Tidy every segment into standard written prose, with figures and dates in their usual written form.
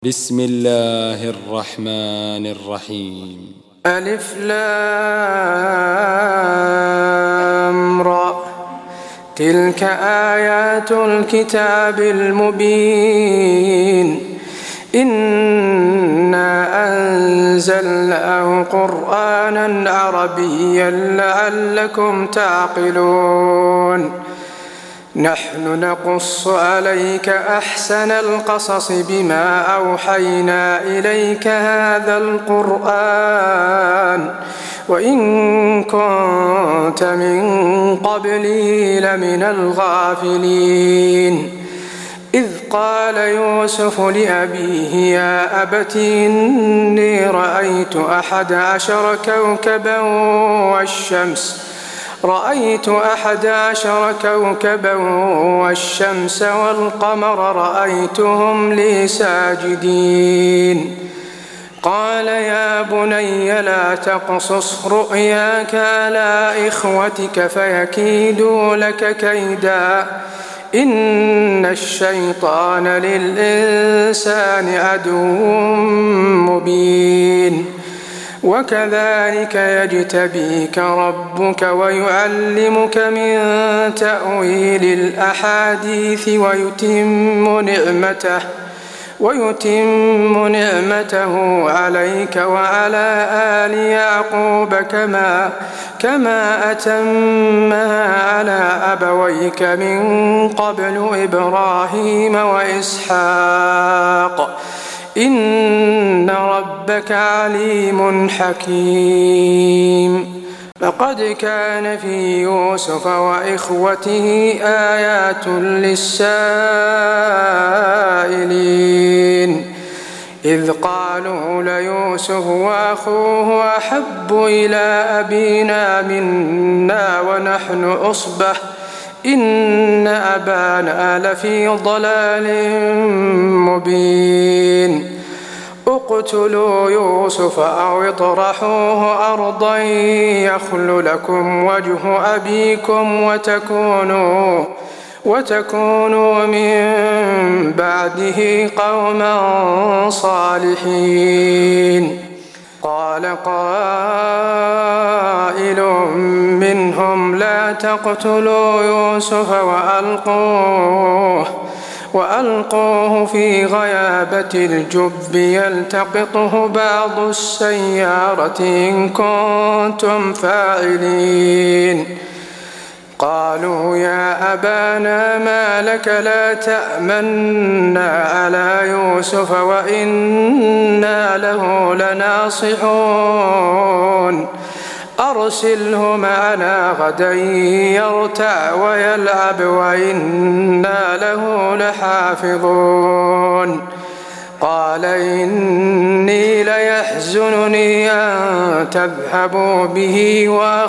بسم الله الرحمن الرحيم. ألف لام را تلك آيات الكتاب المبين إنا أنزلناه قرآنا عربيا لعلكم تعقلون نحن نقص عليك أحسن القصص بما أوحينا إليك هذا القرآن وإن كنت من قبله لمن الغافلين إذ قال يوسف لأبيه يا أبت إني رأيت 11 كوكبا والشمس والقمر رأيتهم لي ساجدين قال يا بني لا تقصص رؤياك على إخوتك فيكيدوا لك كيدا إن الشيطان للإنسان عدو مبين وكذلك يجتبيك ربك ويعلمك من تأويل الأحاديث ويتم نعمته عليك وعلى آل يعقوب كما أتمها على أبويك من قبل إبراهيم وإسحاق إن ربك عليم حكيم لقد كان في يوسف وإخوته آيات للسائلين إذ قالوا ليوسف وأخوه أحب إلى أبينا منا ونحن عصبة إن أبانا لفي ضلال مبين اقتلوا يوسف أو اطرحوه أرضا يخل لكم وجه أبيكم وتكونوا من بعده قوما صالحين قال قائل منهم لا تقتلوا يوسف وألقوه في غيابة الجب يلتقطه بعض السيارة إن كنتم فاعلين قالوا يا أبانا ما لك لا تأمنا على يوسف وإنا له لناصحون أرسله معنا غدا يرتع ويلعب وإنا له لحافظون قال إني ليحزنني أن تذهبوا به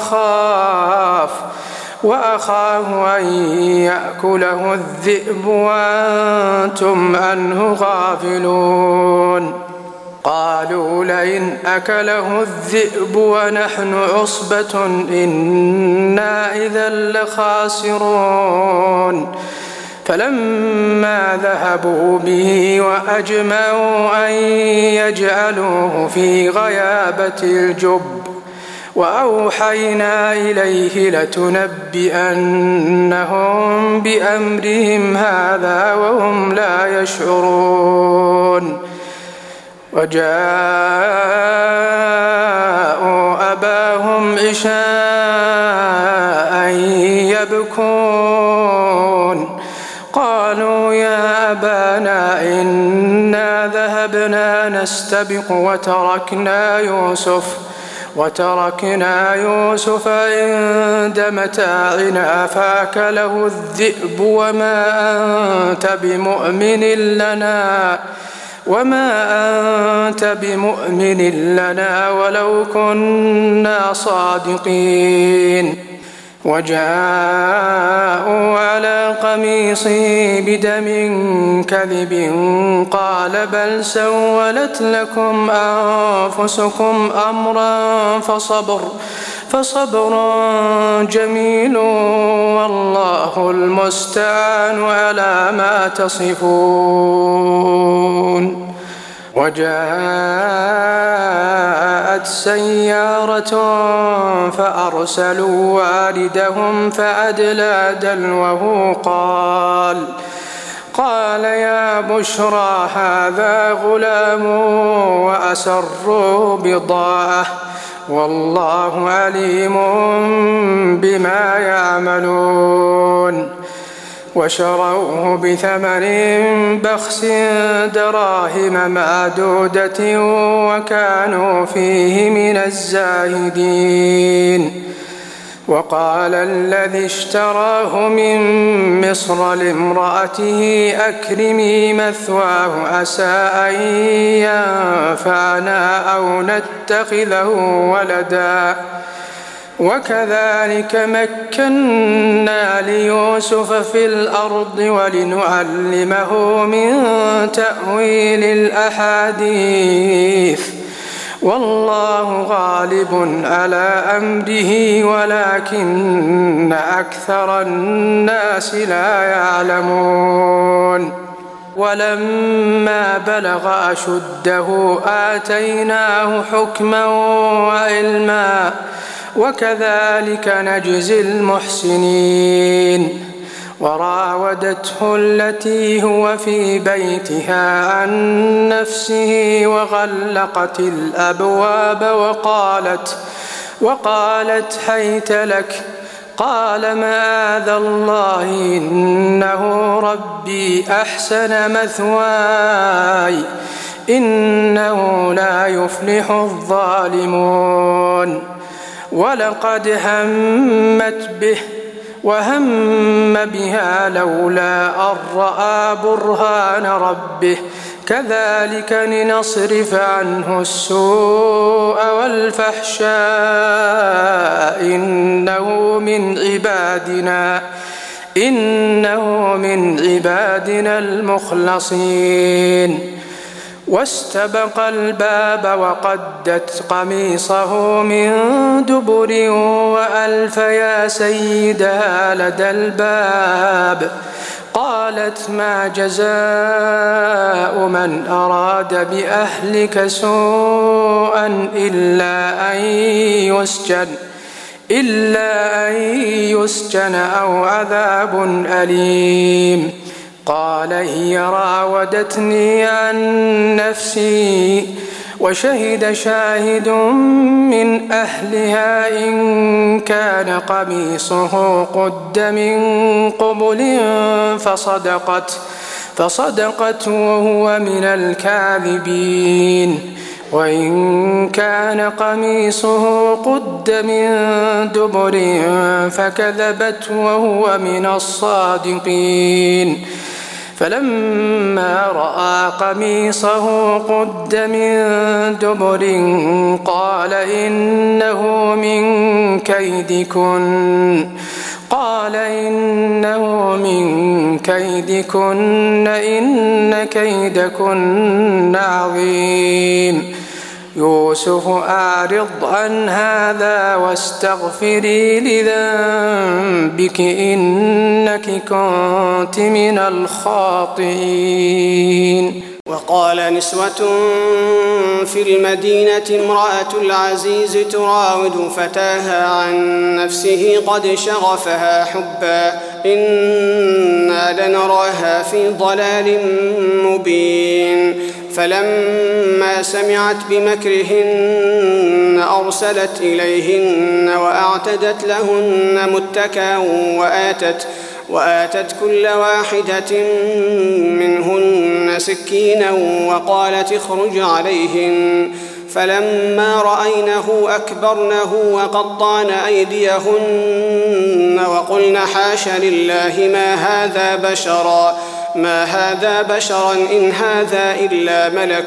وأخاف أن يأكله الذئب وأنتم عنه غافلون قالوا لئن أكله الذئب ونحن عصبة إنا إذا لخاسرون فلما ذهبوا به وأجمعوا أن يجعلوه في غيابة الجب وأوحينا إليه لتنبئنهم بأمرهم هذا وهم لا يشعرون وجاءوا أباهم عشاء يبكون قالوا يا أبانا إنا ذهبنا نستبق وتركنا يوسف عند متاعنا فأكله الذئب وما أنت بمؤمن لنا ولو كنا صادقين وجاءوا على قميصه بدم كذب قال بل سولت لكم أنفسكم أمرا فصبر جميل والله المستعان على ما تصفون وجاءت سيارة فأرسلوا واردهم فأدلى دلوه قال يا بشرى هذا غلام وأسروا بضاعة والله عليم بما يعملون وشروه بثمن بخس دراهم معدودة وكانوا فيه من الزاهدين. وقال الذي اشتراه من مصر لامرأته أكرمي مثواه عسى أن ينفعنا أو نتخذه ولدا وكذلك مكنا ليوسف في الأرض ولنعلمه من تأويل الأحاديث والله غالب على أمره ولكن أكثر الناس لا يعلمون. ولما بلغ أشده آتيناه حكما وعلما وكذلك نجزي المحسنين. وراودته التي هو في بيتها عن نفسه وغلقت الأبواب وقالت هيت لك قال معاذ الله إنه ربي أحسن مثواي إنه لا يفلح الظالمون. ولقد همت به وهم بها لولا أن رأى برهان ربه كذلك لنصرف عنه السوء والفحشاء إنه من عبادنا المخلصين. واستبق الباب وقدت قميصه من دبر وألف يا سيدها لدى الباب قالت ما جزاء من أراد بأهلك سوءا إلا أن يسجن أو عذاب أليم. قال هي راودتني عن نفسي وشهد شاهد من أهلها إن كان قميصه قد من قبل فصدقت وهو من الكاذبين وإن كان قميصه قد من دبر فكذبت وهو من الصادقين. فلما رأى قميصه قد من دبر قال إنه من كيدكن إن كيدكن عظيم. يوسف أعرض عن هذا واستغفري لذنبك إنك كنت من الخاطئين. وقال نسوة في المدينة امرأة العزيز تراود فتاها عن نفسه قد شغفها حبا إنا لنراها في ضلال مبين. فلما سمعت بمكرهن أرسلت إليهن وأعتدت لهن متكئا وآتت كل واحدة منهن سكينا وقالت اخرج عليهن. فلما رأينه أكبرنه وقطعن أيديهن وقلن حاش لله ما هذا بشرا إن هذا إلا ملك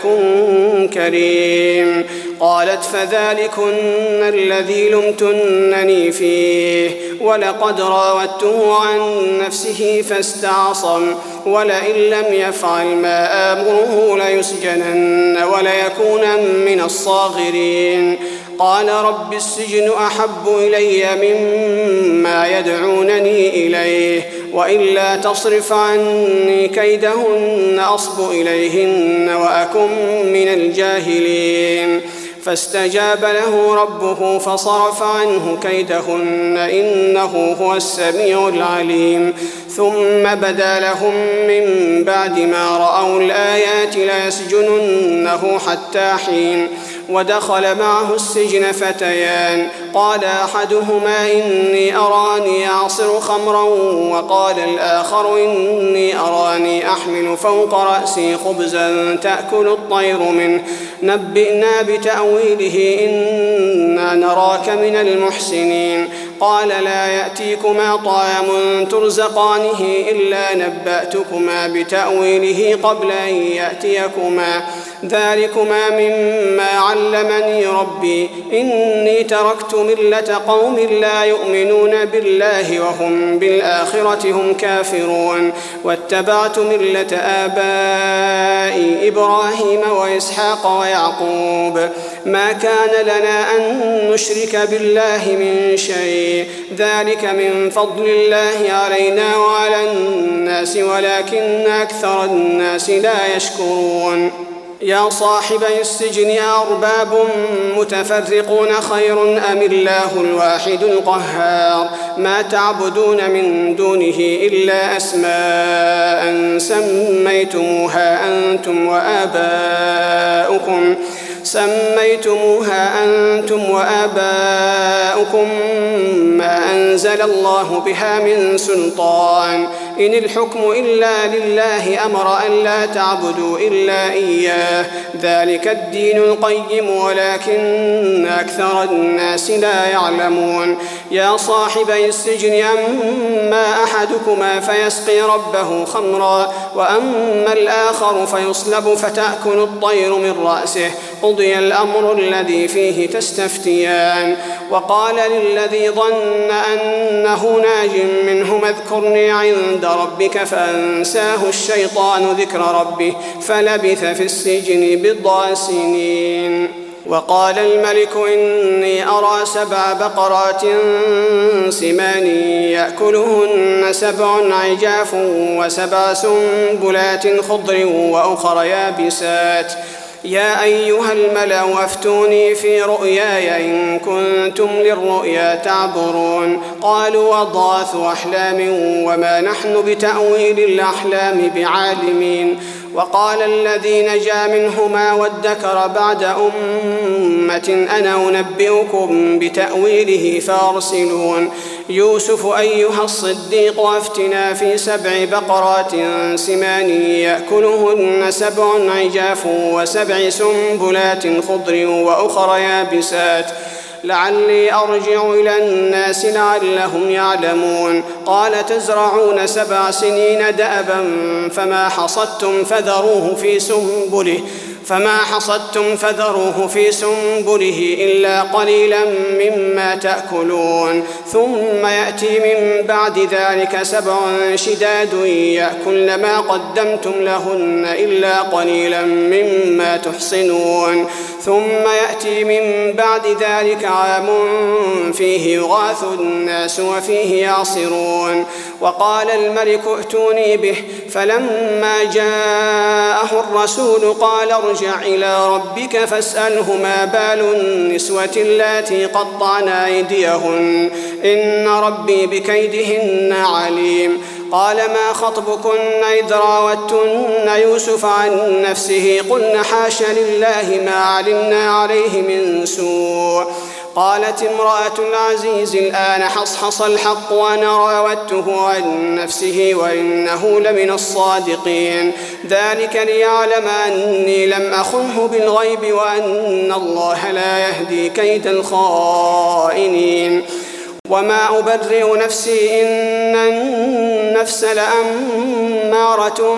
كريم. قالت فذلكن الذي لمتنني فيه ولقد راودته عن نفسه فاستعصم ولئن لم يفعل ما آمره ليسجنن وليكون من الصاغرين. قال رب السجن أحب إلي مما يدعونني إليه وإلا تصرف عني كيدهن أصب إليهن وأكن من الجاهلين فاستجاب له ربه فصرف عنه كيدهن إنه هو السميع العليم ثم بدا لهم من بعد ما رأوا الآيات ليسجننه حتى حين ودخل معه السجن فتيان قال أحدهما إني أراني أعصر خمرا وقال الآخر إني أراني أحمل فوق رأسي خبزا تأكل الطير منه نبئنا بتأويله إنا نراك من المحسنين قال لا يأتيكما طعام ترزقانه إلا نبأتكما بتأويله قبل أن يأتيكما ذلكما مما علمني ربي إني تركت ملة قوم لا يؤمنون بالله وهم بالآخرة هم كافرون واتبعت ملة آبائي إبراهيم وإسحاق ويعقوب ما كان لنا أن نشرك بالله من شيء ذلك من فضل الله علينا وعلى الناس ولكن أكثر الناس لا يشكرون يا صاحبي السجن أرباب متفرقون خير أم الله الواحد القهار ما تعبدون من دونه إلا أسماء سميتموها أنتم وآباؤكم ما أنزل الله بها من سلطان إن الحكم إلا لله أمر أن لا تعبدوا إلا إياه ذلك الدين القيم ولكن أكثر الناس لا يعلمون يا صاحبي السجن أما أحدكما فيسقي ربه خمرا وأما الآخر فيصلب فتأكل الطير من رأسه قضي الأمر الذي فيه تستفتيان وقال للذي ظن أنه ناج منهما اذكرني عند ربك فأنساه الشيطان ذكر ربه فلبث في السجن بضع سنين وقال الملك إني أرى 7 بقرات سمان يأكلهن 7 عجاف و7 سنبلات خضر وأخر يابسات يا أيها الملأ أفتوني في رؤياي إن كنتم للرؤيا تعبرون قالوا أضغاث أحلام وما نحن بتأويل الأحلام بعالمين وقال الذي نجا منهما وادكر بعد أمة أنا أنبئكم بتأويله فارسلون يوسف أيها الصديق أفتنا في 7 بقرات سمان يأكلهن 7 عجاف و7 سنبلات خضر وأخر يابسات لعلي أرجع إلى الناس لعلهم يعلمون قال تزرعون 7 سنين دأبا فما حصدتم فذروه في سنبله إلا قليلا مما تأكلون ثم يأتي من بعد ذلك 7 شداد يأكلن ما قدمتم لهن إلا قليلا مما تحصنون ثم يأتي من بعد ذلك عام فيه يغاث الناس وفيه يعصرون وقال الملك ائتوني به فلما جاءه الرسول قال ارجع إلى ربك فاسأله ما بال النسوة اللاتي قطعن أيديهن إن ربي بكيدهن عليم قال ما خطبكن إذ راوتن يوسف عن نفسه قلن حاش لله ما علمنا عليه من سوء قالت امرأة العزيز الآن حصحص الحق وأنا راودته عن نفسه وإنه لمن الصادقين ذلك ليعلم أني لم أخنه بالغيب وأن الله لا يهدي كيد الخائنين وما أبرئ نفسي إن النفس لأمارة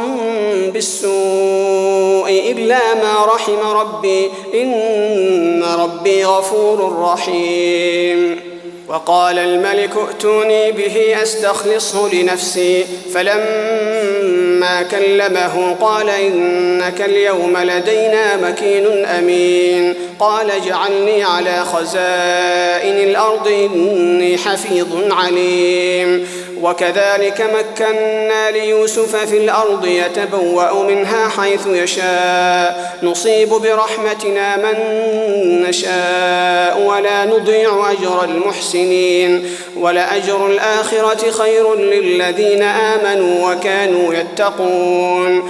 بالسوء إلا ما رحم ربي إن ربي غفور رحيم وقال الملك ائتوني به أستخلصه لنفسي فلما كلمه قال إنك اليوم لدينا مكين أمين قال اجعلني على خزائن الأرض إني حفيظ عليم وكذلك مكنا ليوسف في الأرض يتبوأ منها حيث يشاء نصيب برحمتنا من نشاء ولا نضيع أجر المحسنين ولأجر الآخرة خير للذين آمنوا وكانوا يتقون.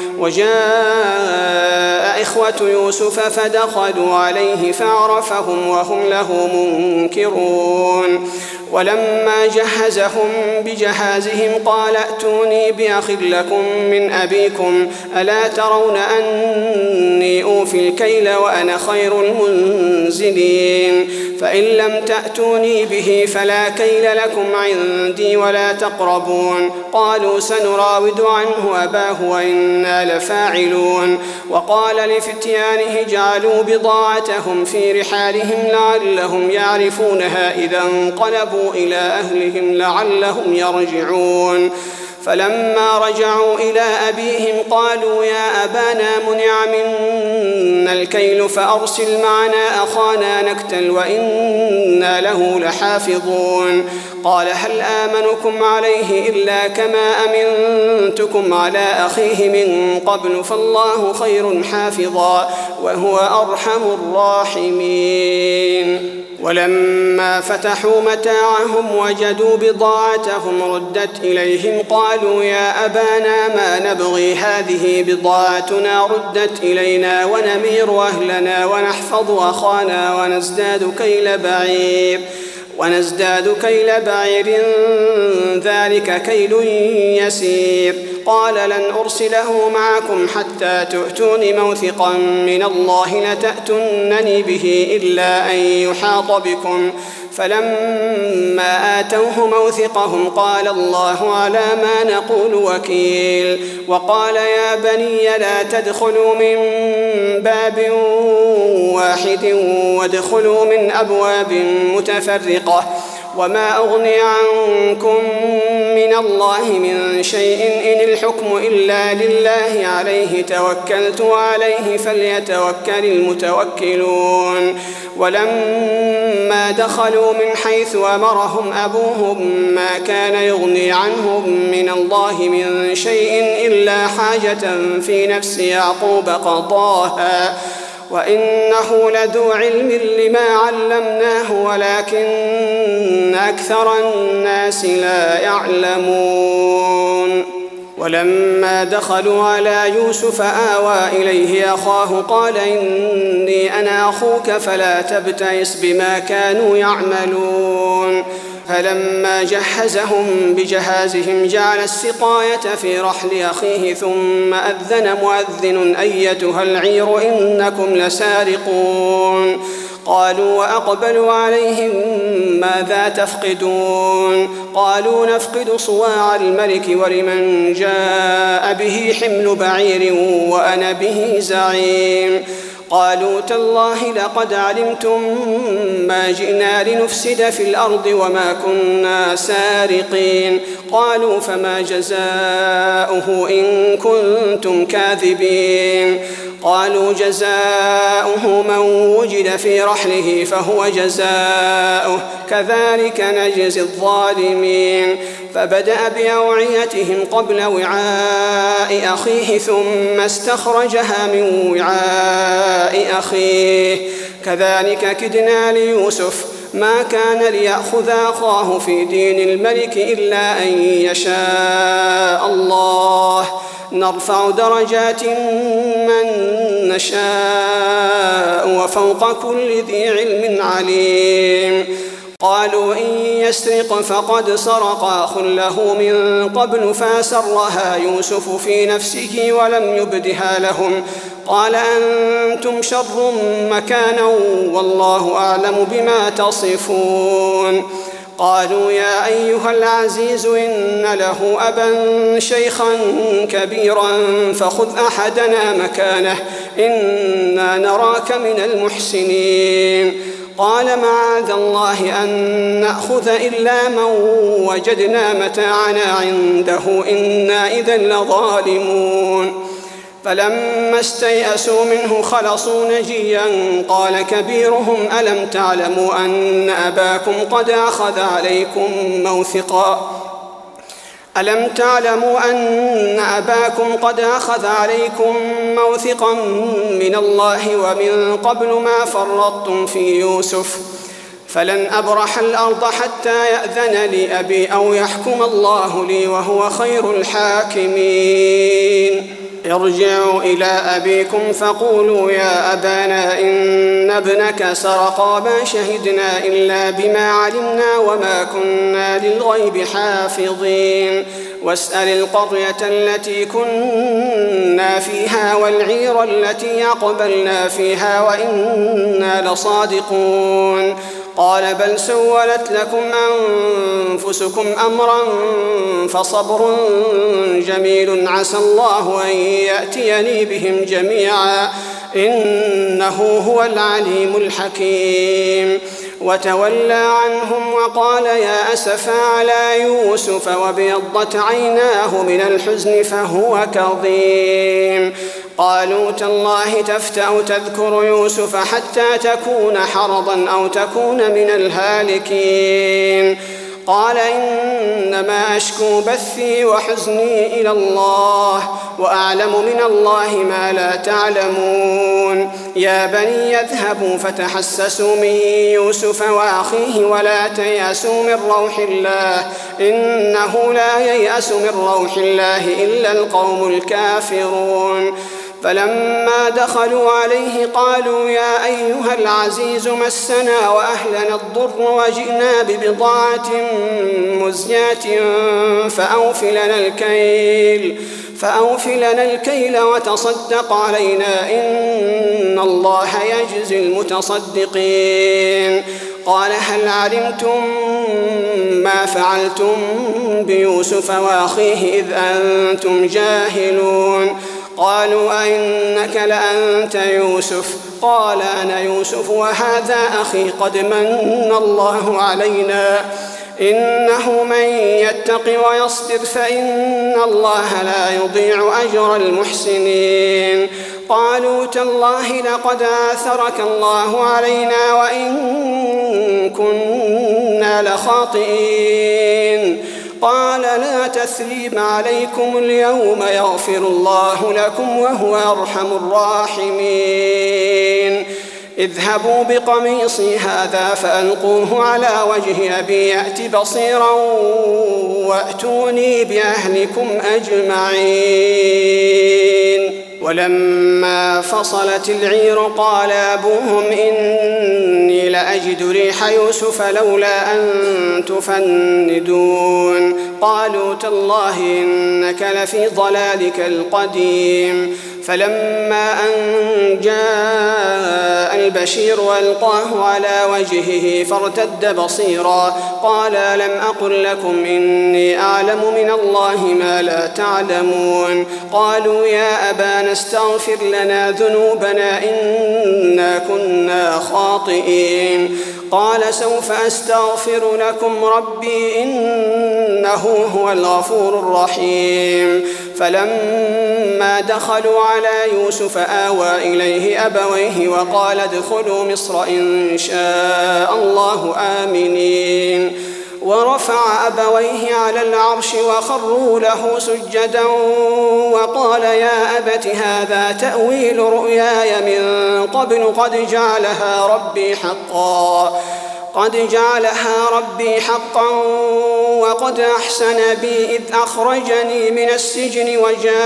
وجاء إخوة يوسف فدخلوا عليه فعرفهم وهم له منكرون. ولما جهزهم بجهازهم قال ائتوني بأخ لكم من أبيكم ألا ترون أني أوفي الكيل وأنا خير المنزلين فإن لم تأتوني به فلا كيل لكم عندي ولا تقربون. قالوا سنراود عنه أباه وإنا لفاعلون. وقال لفتيانه جعلوا بضاعتهم في رحالهم لعلهم يعرفونها إذا انقلبوا إلى أهلهم لعلهم يرجعون. فلما رجعوا إلى أبيهم قالوا يا أبانا منع منا الكيل فأرسل معنا أخانا نكتل وإنا له لحافظون. قال هل آمنكم عليه إلا كما أمنتكم على أخيه من قبل فالله خير حافظا وهو أرحم الراحمين. ولما فتحوا متاعهم وجدوا بضاعتهم ردت إليهم قالوا يا أبانا ما نبغي هذه بضاعتنا ردت إلينا ونمير أهلنا ونحفظ أخانا ونزداد كيل بعير ذلك كيل يسير. قال لن أرسله معكم حتى تؤتون موثقا من الله لتأتونني به إلا أن يحاط بكم. فلما آتوه موثقهم قال الله على ما نقول وكيل. وقال يا بني لا تدخلوا من باب واحد وادخلوا من أبواب متفرقة وما أغني عنكم من الله من شيء إن الحكم إلا لله عليه توكلت وعليه فليتوكل المتوكلون. ولما دخلوا من حيث أمرهم أبوهم ما كان يغني عنهم من الله من شيء إلا حاجة في نفس يعقوب قضاها وإنه لذو علم لما علمناه ولكن أكثر الناس لا يعلمون. ولما دخلوا على يوسف آوى إليه أخاه قال إني أنا أخوك فلا تبتئس بما كانوا يعملون. فلما جهزهم بجهازهم جعل السقاية في رحل أخيه ثم أذن مؤذن أيتها العير إنكم لسارقون. قالوا وأقبلوا عليهم ماذا تفقدون. قالوا نفقد صواع الملك ولمن جاء به حمل بعير وأنا به زعيم. قالوا تالله لقد علمتم ما جئنا لنفسد في الأرض وما كنا سارقين. قالوا فما جزاؤه إن كنتم كاذبين. قالوا جزاؤه من وجد في رحله فهو جزاؤه كذلك نجزي الظالمين. فبدأ بأوعيتهم قبل وعاء أخيه ثم استخرجها من وعاء أخيه كذلك كدنا ليوسف ما كان ليأخذ أخاه في دين الملك إلا أن يشاء الله نرفع درجات من نشاء وفوق كل ذي علم عليم. قالوا إن يسرق فقد سرق أخ له من قبل فأسرها يوسف في نفسه ولم يبدها لهم. قال أنتم شر مكانا والله أعلم بما تصفون. قالوا يا أيها العزيز إن له أبا شيخا كبيرا فخذ أحدنا مكانه إنا نراك من المحسنين. قال معاذ الله أن نأخذ إلا من وجدنا متاعنا عنده إنا إذا لظالمون. فلما استيأسوا منه خلصوا نجيا قال كبيرهم ألم تعلموا أن أباكم قد أخذ عليكم موثقا ألم تعلموا أن أباكم قد أخذ عليكم موثقا من الله ومن قبل ما فرطتم في يوسف فلن أبرح الأرض حتى يأذن لي أبي أو يحكم الله لي وهو خير الحاكمين ارجعوا إلى أبيكم فقولوا يا أبانا إن ابنك سرق وما شهدنا إلا بما علمنا وما كنا للغيب حافظين واسأل القرية التي كنا فيها والعير التي أقبلنا فيها وإنا لصادقون قال بل سولت لكم أنفسكم أمرا فصبر جميل عسى الله أن يأتيني بهم جميعا إنه هو العليم الحكيم وتولى عنهم وقال يا أسفا على يوسف وابيضت عيناه من الحزن فهو كظيم قالوا تالله تفتأ تذكر يوسف حتى تكون حرضا أو تكون من الهالكين قال إنما أشكو بثي وحزني إلى الله وأعلم من الله ما لا تعلمون يا بني يذهبوا فتحسسوا من يوسف وأخيه ولا تيأسوا من روح الله إنه لا ييأس من روح الله إلا القوم الكافرون فلما دخلوا عليه قالوا يا أيها العزيز مسنا وأهلنا الضر وجئنا ببضاعة مزجاة فأوف لنا الكيل وتصدق علينا إن الله يجزي المتصدقين قال هل علمتم ما فعلتم بيوسف وأخيه إذ أنتم جاهلون قالوا أئنك لأنت يوسف قال أنا يوسف وهذا أخي قد من الله علينا إنه من يتق ويصبر فإن الله لا يضيع أجر المحسنين قالوا تالله لقد آثرك الله علينا وإن كنا لخاطئين قال لا تثريب عليكم اليوم يغفر الله لكم وهو أرحم الراحمين اذهبوا بقميصي هذا فألقوه على وجه أبي يأت بصيرا وأتوني بأهلكم أجمعين ولما فصلت العير قال أبوهم إني لأجد ريح يوسف لولا أن تفندون قالوا تالله إنك لفي ضلالك القديم فلما أن جاء البشير وألقاه على وجهه فارتد بصيرا قال لم أقل لكم إني أعلم من الله ما لا تعلمون قالوا يا أبانا استغفر لنا ذنوبنا إنا كنا خاطئين قال سوف أستغفر لكم ربي إنه هو الغفور الرحيم فلما دخلوا على يوسف آوى إليه أبويه وقال ادخلوا مصر إن شاء الله آمنين ورفع أبويه على العرش وخروا له سجدا وقال يا أبت هذا تأويل رؤياي من قبل قد جعلها ربي حقا وقد أحسن بي إذ أخرجني من السجن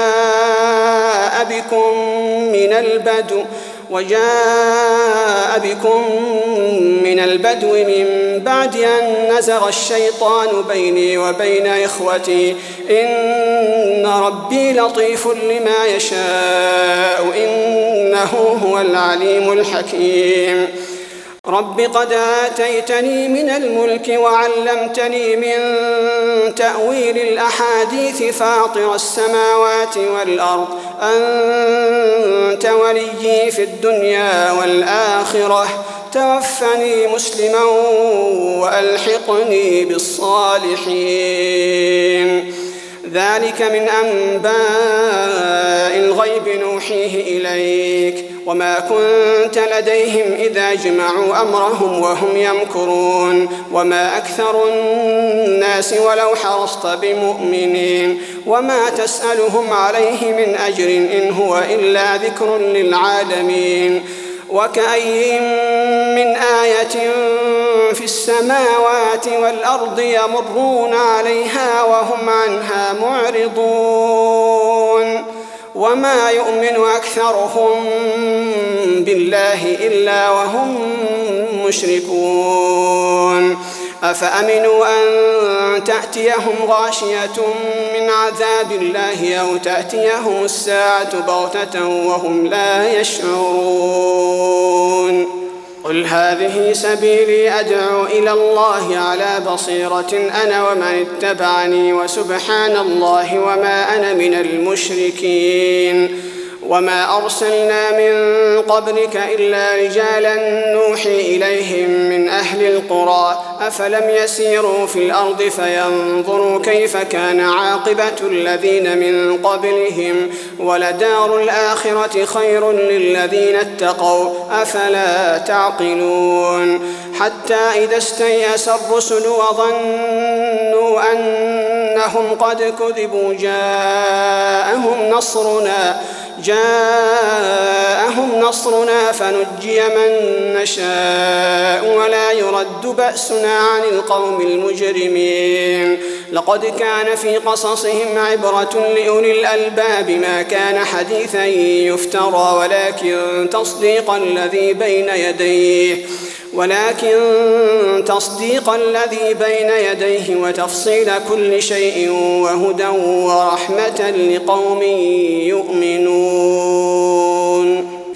وجاء بكم من البدو من بعد أن نزغ الشيطان بيني وبين إخوتي إن ربي لطيف لما يشاء إنه هو العليم الحكيم رب قد آتيتني من الملك وعلمتني من تأويل الأحاديث فاطر السماوات والأرض أنت وليي في الدنيا والآخرة توفني مسلما وألحقني بالصالحين ذلك من أنباء الغيب نوحيه إليك وما كنت لديهم إذا جمعوا أمرهم وهم يمكرون وما أكثر الناس ولو حرصت بمؤمنين وما تسألهم عليه من أجر إن هو إلا ذكر للعالمين وكأي من آية في السماوات والأرض يمرون عليها وهم عنها معرضون وما يؤمن أكثرهم بالله إلا وهم مشركون أفأمنوا أن تأتيهم غاشية من عذاب الله أو تأتيهم الساعة بغتة وهم لا يشعرون قل هذه سبيلي أدعو إلى الله على بصيرة أنا ومن اتبعني وسبحان الله وما أنا من المشركين وما أرسلنا من قبلك إلا رجالا نوحي إليهم من أهل القرى أفلم يسيروا في الأرض فينظروا كيف كان عاقبة الذين من قبلهم ولدار الآخرة خير للذين اتقوا أفلا تعقلون حتى إذا استيأس الرسل وظنوا أنهم قد كذبوا جاءهم نصرنا فنجي من نشاء ولا يرد بأسنا عن القوم المجرمين لقد كان في قصصهم عبرة لأولي الألباب ما كان حديثا يفترى ولكن تصديق الذي بين يديه وتفصيل كل شيء وهدى ورحمة لقوم يؤمنون